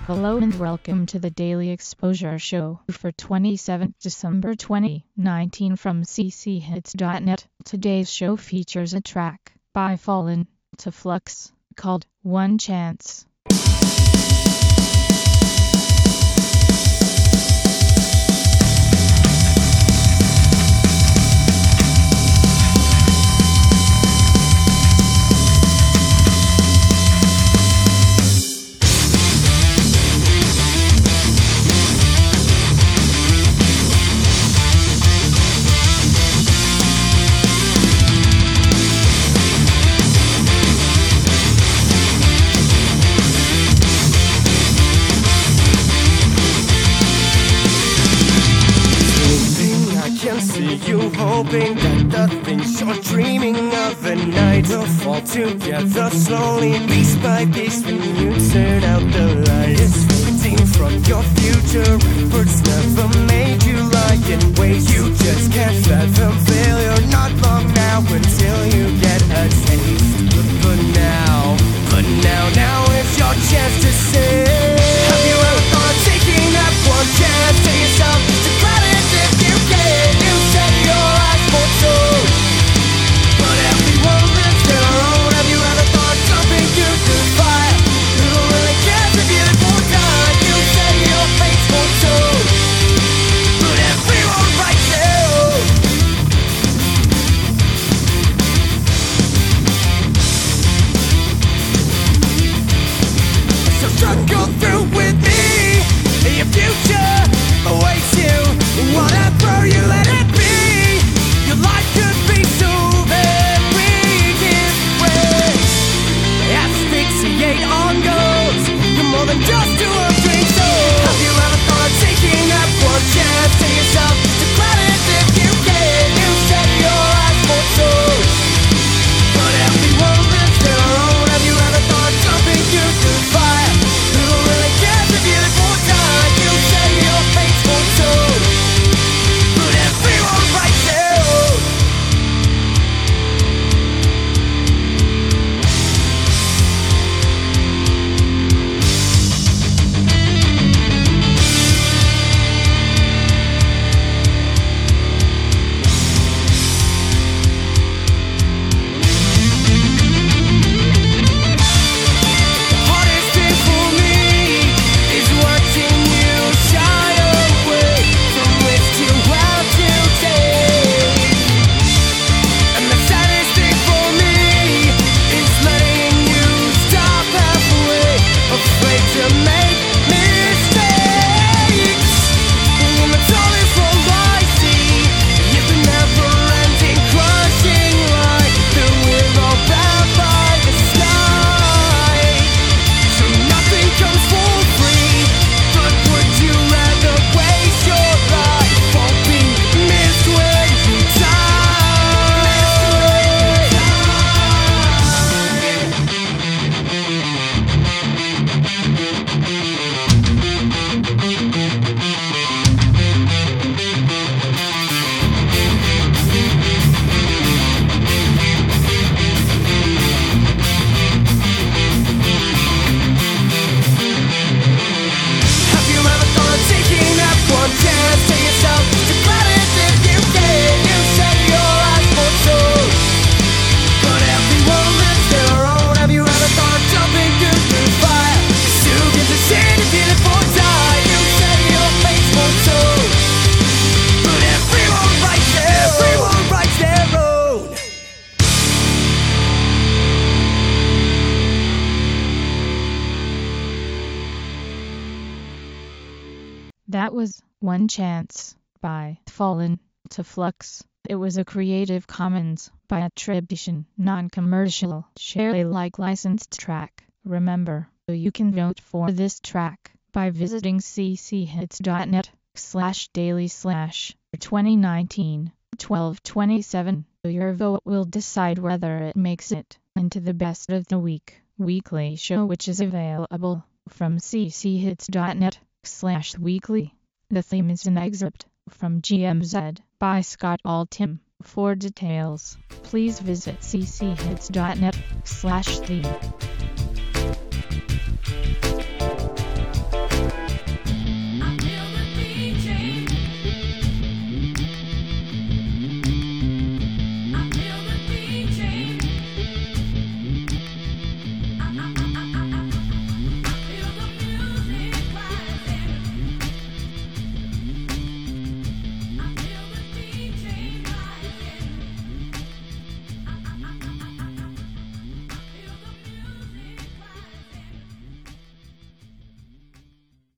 Hello and welcome to the Daily Exposure Show for 27th December 2019 from cchits.net. Today's show features a track by Fallen to Flux called One Chance. You hoping that the things you're dreaming of at night will fall together slowly, piece by piece, when you turn out the light. It's fading from your future. Efforts never made you lie in ways you just can't fathom. Failure not long now until you get a taste. But now it's your chance to say, have you ever thought of taking that one chance? Tell yourself to grab it if you can. You set your eyes for two, but everyone lives their own. Have you ever thought something you could fight? You don't really care if you won't die. You set your face for two, but everyone writes you. So struggle through with me. Your future awaits you. Whatever you let it be, your life could be so very different. Asphyxiate on goals. You're more than just two or three souls. Have you ever thought of taking that one chance? Tell yourself to grab it if you can. You set your eyes for two, but everyone lives their own. Have you ever thought something you could fight? You don't really care if you won't die. You set your face for two, but everyone writes you. The hardest thing for me is watching you shy away from which to have to take. And the saddest thing for me is letting you stop halfway, afraid to make mistakes. When it's all is all I see, it's a never-ending crushing light that we're all bound by the sky. So nothing comes for free, but would you rather waste your life or be missed when you Have you ever thought of taking that one chance? Tell yourself to grab it if you can. You set your eyes for two, but everyone lives their own. Have you ever thought something you could fight? You get to see the beautiful die. You set your face for two, but everyone writes their own. That was One Chance by Fallen to Flux. It was a Creative Commons by attribution, non-commercial, share Alike licensed track. Remember, you can vote for this track by visiting cchits.net/daily/2019-12-27. Your vote will decide whether it makes it into the Best of the Week weekly show, which is available from cchits.net/weekly. The theme is an excerpt from GMZ by Scott Altham. For details, please visit cchits.net/theme.